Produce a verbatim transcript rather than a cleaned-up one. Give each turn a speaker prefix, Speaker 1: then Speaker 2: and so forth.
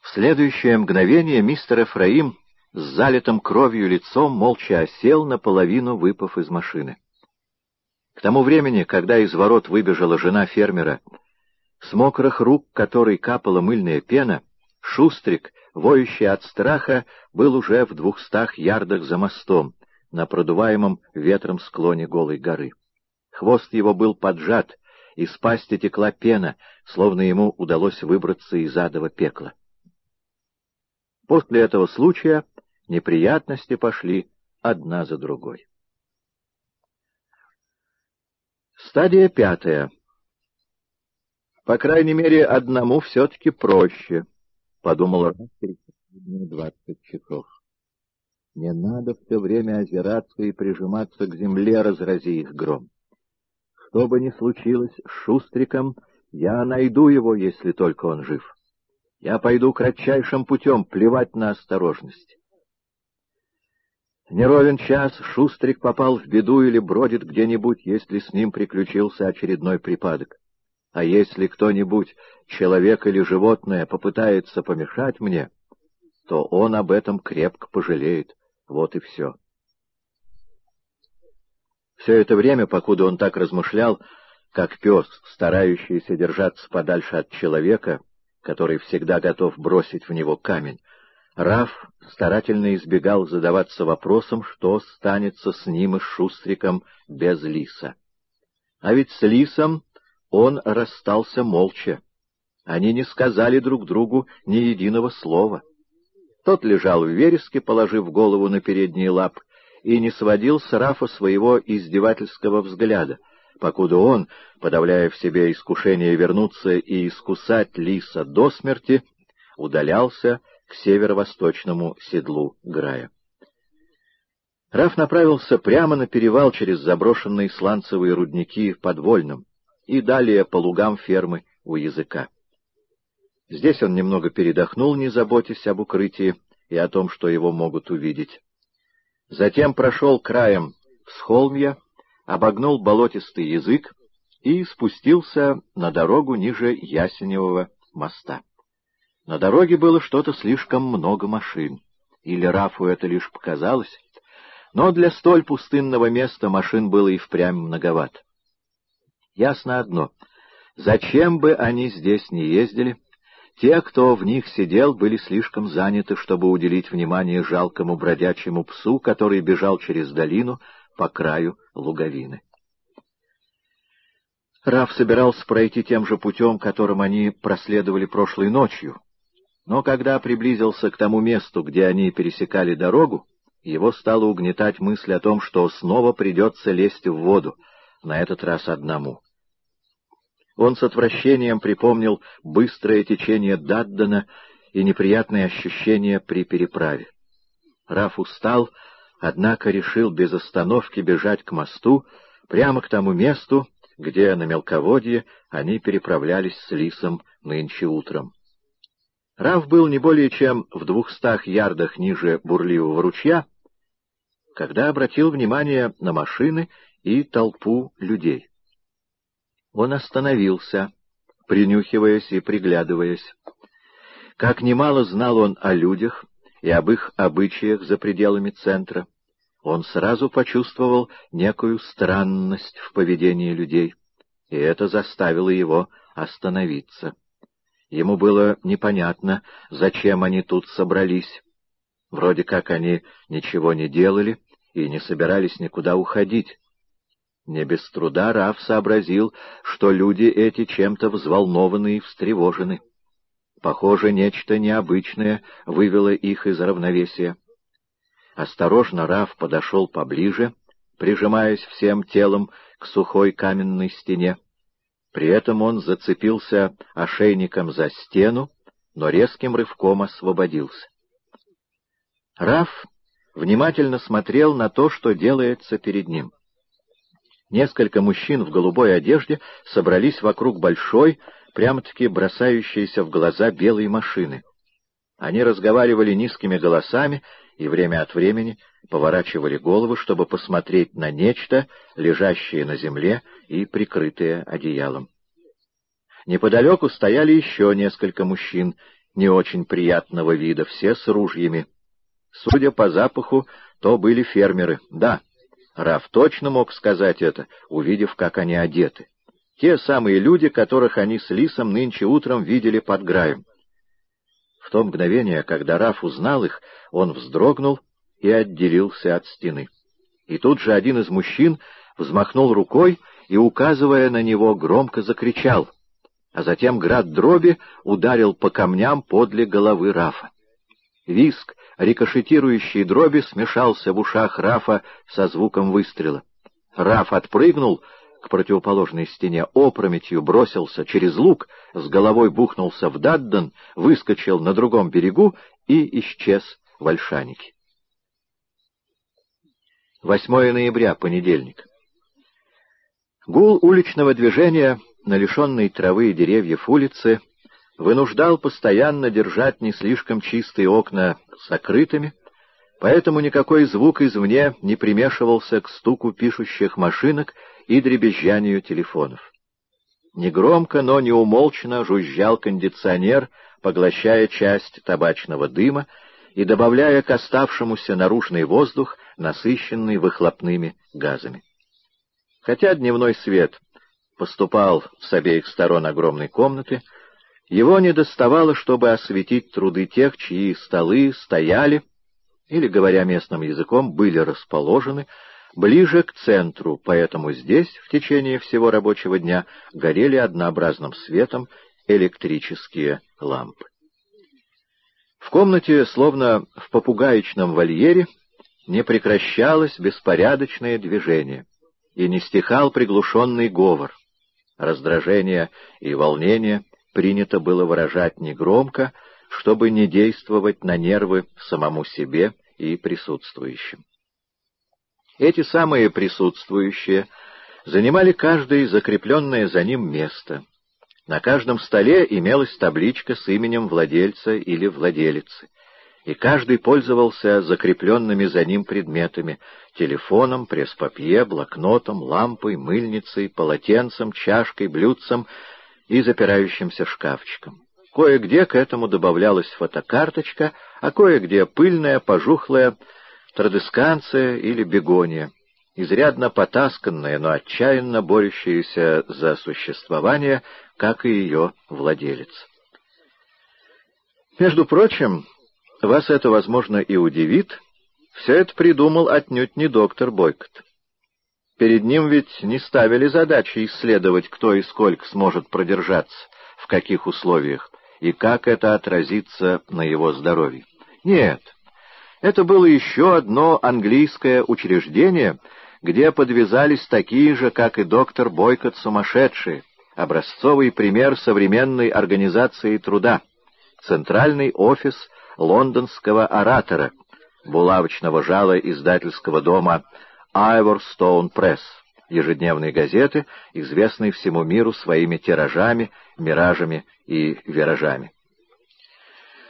Speaker 1: В следующее мгновение мистер Эфраим с залитым кровью лицом молча осел, наполовину выпав из машины. К тому времени, когда из ворот выбежала жена фермера, с мокрых рук которой капала мыльная пена, Шустрик, воющий от страха, был уже в двухстах ярдах за мостом, на продуваемом ветром склоне голой горы. Хвост его был поджат, из пасти текла пена, словно ему удалось выбраться из адова пекла. После этого случая неприятности пошли одна за другой. Стадия пятая. По крайней мере, одному все-таки проще, — подумал Раф через двадцать часов. Не надо все время озираться и прижиматься к земле, разрази их гром. Что бы ни случилось с Шустриком, я найду его, если только он жив. Я пойду кратчайшим путем, плевать на осторожность. Не ровен час Шустрик попал в беду или бродит где-нибудь, если с ним приключился очередной припадок. А если кто-нибудь, человек или животное, попытается помешать мне, то он об этом крепко пожалеет. Вот и все. Все это время, покуда он так размышлял, как пес, старающийся держаться подальше от человека, который всегда готов бросить в него камень, Раф старательно избегал задаваться вопросом, что станется с ним и Шустриком без Лиса. А ведь с Лисом он расстался молча. Они не сказали друг другу ни единого слова. Тот лежал в вереске, положив голову на передние лапы, и не сводил с Рафа своего издевательского взгляда, покуда он, подавляя в себе искушение вернуться и искусать Лиса до смерти, удалялся к северо-восточному седлу Грая. Раф направился прямо на перевал через заброшенные сланцевые рудники под Вольным и далее по лугам фермы у языка. Здесь он немного передохнул, не заботясь об укрытии и о том, что его могут увидеть. Затем прошел краем всхолмья, обогнул болотистый язык и спустился на дорогу ниже Ясеневого моста. На дороге было что-то слишком много машин, или Рафу это лишь показалось, но для столь пустынного места машин было и впрямь многовато. Ясно одно — зачем бы они здесь не ездили, те, кто в них сидел, были слишком заняты, чтобы уделить внимание жалкому бродячему псу, который бежал через долину по краю луговины. Раф собирался пройти тем же путем, которым они проследовали прошлой ночью, но когда приблизился к тому месту, где они пересекали дорогу, его стала угнетать мысль о том, что снова придется лезть в воду, на этот раз одному. Он с отвращением припомнил быстрое течение Даддена и неприятные ощущения при переправе. Раф устал, однако решил без остановки бежать к мосту, прямо к тому месту, где на мелководье они переправлялись с Лисом нынче утром. Раф был не более чем в двухстах ярдах ниже бурливого ручья, когда обратил внимание на машины и толпу людей. Он остановился, принюхиваясь и приглядываясь. Как немало знал он о людях и об их обычаях за пределами центра, он сразу почувствовал некую странность в поведении людей, и это заставило его остановиться. Ему было непонятно, зачем они тут собрались. Вроде как они ничего не делали и не собирались никуда уходить. Не без труда Раф сообразил, что люди эти чем-то взволнованы и встревожены. Похоже, нечто необычное вывело их из равновесия. Осторожно Раф подошел поближе, прижимаясь всем телом к сухой каменной стене. При этом он зацепился ошейником за стену, но резким рывком освободился. Раф внимательно смотрел на то, что делается перед ним. Несколько мужчин в голубой одежде собрались вокруг большой, прямо-таки бросающейся в глаза белой машины. Они разговаривали низкими голосами и время от времени поворачивали головы, чтобы посмотреть на нечто, лежащее на земле и прикрытое одеялом. Неподалеку стояли еще несколько мужчин, не очень приятного вида, все с ружьями. Судя по запаху, то были фермеры. Да, Раф точно мог сказать это, увидев, как они одеты. Те самые люди, которых они с Лисом нынче утром видели под Граем. В то мгновение, когда Раф узнал их, он вздрогнул и отделился от стены. И тут же один из мужчин взмахнул рукой и, указывая на него, громко закричал, а затем град дроби ударил по камням подле головы Рафа. Визг рикошетирующей дроби смешался в ушах Рафа со звуком выстрела. Раф отпрыгнул к противоположной стене, опрометью бросился через луг, с головой бухнулся в Дадден, выскочил на другом берегу и исчез в Ольшанике. восьмое ноября, понедельник. Гул уличного движения на лишенной травы и деревьев улице вынуждал постоянно держать не слишком чистые окна закрытыми, поэтому никакой звук извне не примешивался к стуку пишущих машинок и дребезжанию телефонов. Негромко, но неумолчно жужжал кондиционер, поглощая часть табачного дыма и добавляя к оставшемуся наружный воздух, насыщенный выхлопными газами. Хотя дневной свет поступал с обеих сторон огромной комнаты, его недоставало, чтобы осветить труды тех, чьи столы стояли, или, говоря местным языком, были расположены ближе к центру, поэтому здесь в течение всего рабочего дня горели однообразным светом электрические лампы. В комнате, словно в попугаечном вольере, не прекращалось беспорядочное движение, и не стихал приглушенный говор. Раздражение и волнение принято было выражать негромко, чтобы не действовать на нервы самому себе и присутствующим. Эти самые присутствующие занимали каждое закрепленное за ним место. На каждом столе имелась табличка с именем владельца или владелицы, и каждый пользовался закрепленными за ним предметами — телефоном, пресс-папье, блокнотом, лампой, мыльницей, полотенцем, чашкой, блюдцем и запирающимся шкафчиком. Кое-где к этому добавлялась фотокарточка, а кое-где пыльная, пожухлая традесканция или бегония, изрядно потасканная, но отчаянно борющаяся за существование, как и ее владелец. Между прочим, вас это, возможно, и удивит, все это придумал отнюдь не доктор Бойкот. Перед ним ведь не ставили задачи исследовать, кто и сколько сможет продержаться, в каких условиях, и как это отразится на его здоровье. Нет, это было еще одно английское учреждение, где подвязались такие же, как и доктор Бойкот, сумасшедшие, образцовый пример современной организации труда, центральный офис лондонского оратора, булавочного жала издательского дома Ivorstone Press, ежедневной газеты, известной всему миру своими тиражами, миражами и виражами.